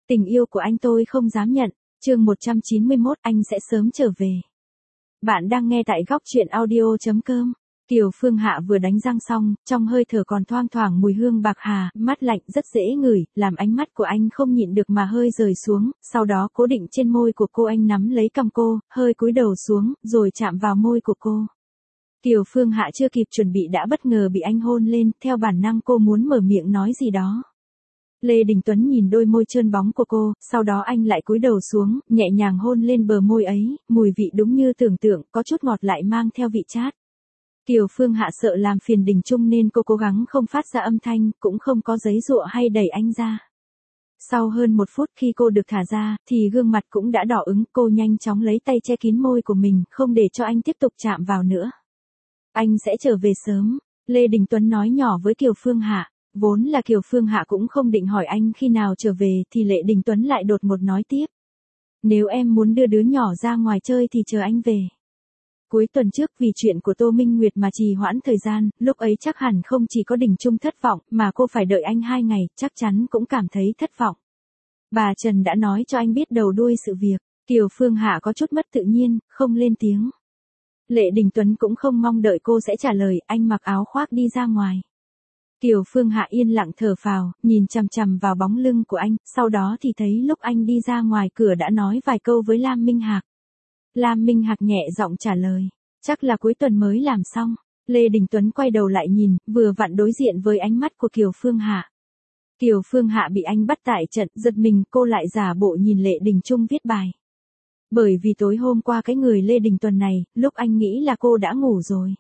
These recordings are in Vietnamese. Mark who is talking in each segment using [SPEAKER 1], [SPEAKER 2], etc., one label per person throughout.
[SPEAKER 1] Tình yêu của anh tôi không dám nhận. Chương 191, anh sẽ sớm trở về. Bạn đang nghe tại góc truyện audio.com. Kiều Phương Hạ vừa đánh răng xong, trong hơi thở còn thoang thoảng mùi hương bạc hà, mát lạnh rất dễ ngửi, làm ánh mắt của anh không nhịn được mà hơi rời xuống, sau đó cố định trên môi của cô, anh nắm lấy cằm cô, hơi cúi đầu xuống, rồi chạm vào môi của cô. Kiều Phương Hạ chưa kịp chuẩn bị đã bất ngờ bị anh hôn lên, theo bản năng cô muốn mở miệng nói gì đó. Lê Đình Tuấn nhìn đôi môi trơn bóng của cô, sau đó anh lại cúi đầu xuống, nhẹ nhàng hôn lên bờ môi ấy, mùi vị đúng như tưởng tượng, có chút ngọt lại mang theo vị chát. Kiều Phương Hạ sợ làm phiền Đình Trung nên cô cố gắng không phát ra âm thanh, cũng không có giấy giụa hay đẩy anh ra. Sau hơn 1 phút khi cô được thả ra, thì gương mặt cũng đã đỏ ửng, cô nhanh chóng lấy tay che kín môi của mình, không để cho anh tiếp tục chạm vào nữa. Anh sẽ trở về sớm, Lê Đình Tuấn nói nhỏ với Kiều Phương Hạ. Vốn là Kiều Phương Hạ cũng không định hỏi anh khi nào trở về thì Lê Đình Tuấn lại đột ngột nói tiếp. Nếu em muốn đưa đứa nhỏ ra ngoài chơi thì chờ anh về. Cuối tuần trước vì chuyện của Tô Minh Nguyệt mà trì hoãn thời gian, lúc ấy chắc hẳn không chỉ có Đình Trung thất vọng mà cô phải đợi anh 2 ngày, chắc chắn cũng cảm thấy thất vọng. Bà Trần đã nói cho anh biết đầu đuôi sự việc, Kiều Phương Hạ có chút mất tự nhiên, không lên tiếng. Lê Đình Tuấn cũng không mong đợi cô sẽ trả lời, anh mặc áo khoác đi ra ngoài. Kiều Phương Hạ yên lặng thở phào, nhìn chằm chằm vào bóng lưng của anh, sau đó thì thấy lúc anh đi ra ngoài cửa đã nói vài câu với Lam Minh Hạc. Lam Minh Hạc nhẹ giọng trả lời, chắc là cuối tuần mới làm xong. Lê Đình Tuấn quay đầu lại nhìn, vừa vặn đối diện với ánh mắt của Kiều Phương Hạ. Kiều Phương Hạ bị anh bắt tại trận, giật mình, cô lại giả bộ nhìn Lê Đình Trung viết bài. Bởi vì tối hôm qua cái người Lê Đình Tuấn này, lúc anh nghĩ là cô đã ngủ rồi.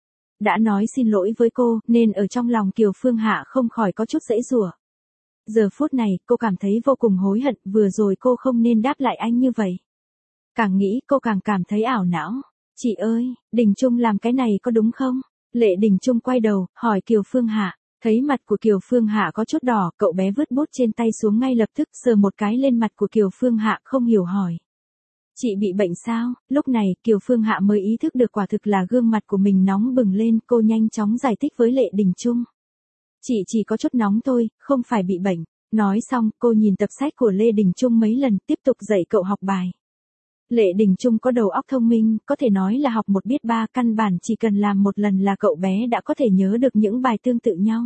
[SPEAKER 1] Đã nói xin lỗi với cô, nên ở trong lòng Kiều Phương Hạ không khỏi có chút giãy giụa. Giờ phút này, cô cảm thấy vô cùng hối hận, vừa rồi cô không nên đáp lại anh như vậy. Càng nghĩ cô càng cảm thấy ảo não. Chị ơi, Đình Trung làm cái này có đúng không? Lê Đình Trung quay đầu, hỏi Kiều Phương Hạ. Thấy mặt của Kiều Phương Hạ có chút đỏ, cậu bé vứt bút trên tay xuống ngay lập tức, sờ một cái lên mặt của Kiều Phương Hạ, không hiểu hỏi. Chị bị bệnh sao? Lúc này, Kiều Phương Hạ mới ý thức được quả thực là gương mặt của mình nóng bừng lên, cô nhanh chóng giải thích với Lê Đình Trung. Chị chỉ có chút nóng thôi, không phải bị bệnh. Nói xong, cô nhìn tập sách của Lê Đình Trung mấy lần, tiếp tục dạy cậu học bài. Lê Đình Trung có đầu óc thông minh, có thể nói là học 1 biết 3, căn bản chỉ cần làm 1 lần là cậu bé đã có thể nhớ được những bài tương tự nhau.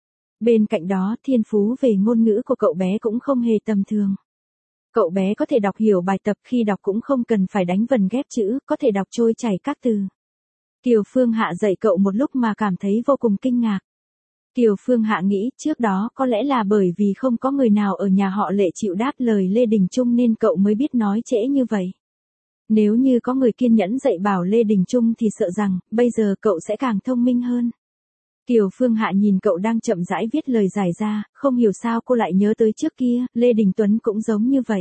[SPEAKER 1] Bên cạnh đó, thiên phú về ngôn ngữ của cậu bé cũng không hề tầm thường. Cậu bé có thể đọc hiểu bài tập, khi đọc cũng không cần phải đánh vần ghép chữ, có thể đọc trôi chảy các từ. Kiều Phương Hạ dạy cậu một lúc mà cảm thấy vô cùng kinh ngạc. Kiều Phương Hạ nghĩ trước đó có lẽ là bởi vì không có người nào ở nhà họ Lệ chịu đáp lời Lê Đình Trung nên cậu mới biết nói trễ như vậy. Nếu như có người kiên nhẫn dạy bảo Lê Đình Trung thì sợ rằng bây giờ cậu sẽ càng thông minh hơn. Kiều Phương Hạ nhìn cậu đang chậm rãi viết lời giải ra, không hiểu sao cô lại nhớ tới trước kia, Lê Đình Tuấn cũng giống như vậy.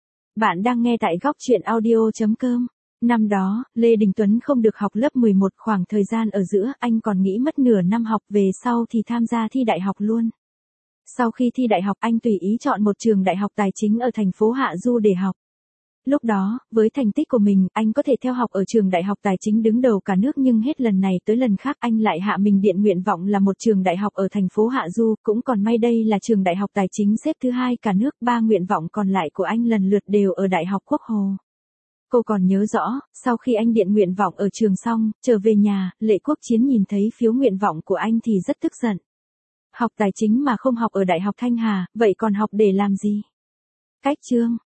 [SPEAKER 1] Bạn đang nghe tại góc truyện audio.com. Năm đó, Lê Đình Tuấn không được học lớp 11, khoảng thời gian ở giữa, anh còn nghĩ mất nửa năm học, về sau thì tham gia thi đại học luôn. Sau khi thi đại học, anh tùy ý chọn một trường đại học tài chính ở thành phố Hạ Du để học. Lúc đó, với thành tích của mình, anh có thể theo học ở trường đại học tài chính đứng đầu cả nước, nhưng hết lần này tới lần khác anh lại hạ mình điện nguyện vọng là một trường đại học ở thành phố Hạ Du, cũng còn may đây là trường đại học tài chính xếp thứ 2 cả nước, 3 nguyện vọng còn lại của anh lần lượt đều ở Đại học Quốc Hồ. Cô còn nhớ rõ, sau khi anh điện nguyện vọng ở trường xong, trở về nhà, Lệ Quốc Chiến nhìn thấy phiếu nguyện vọng của anh thì rất tức giận. Học tài chính mà không học ở Đại học Thanh Hà, vậy còn học để làm gì? Cách chương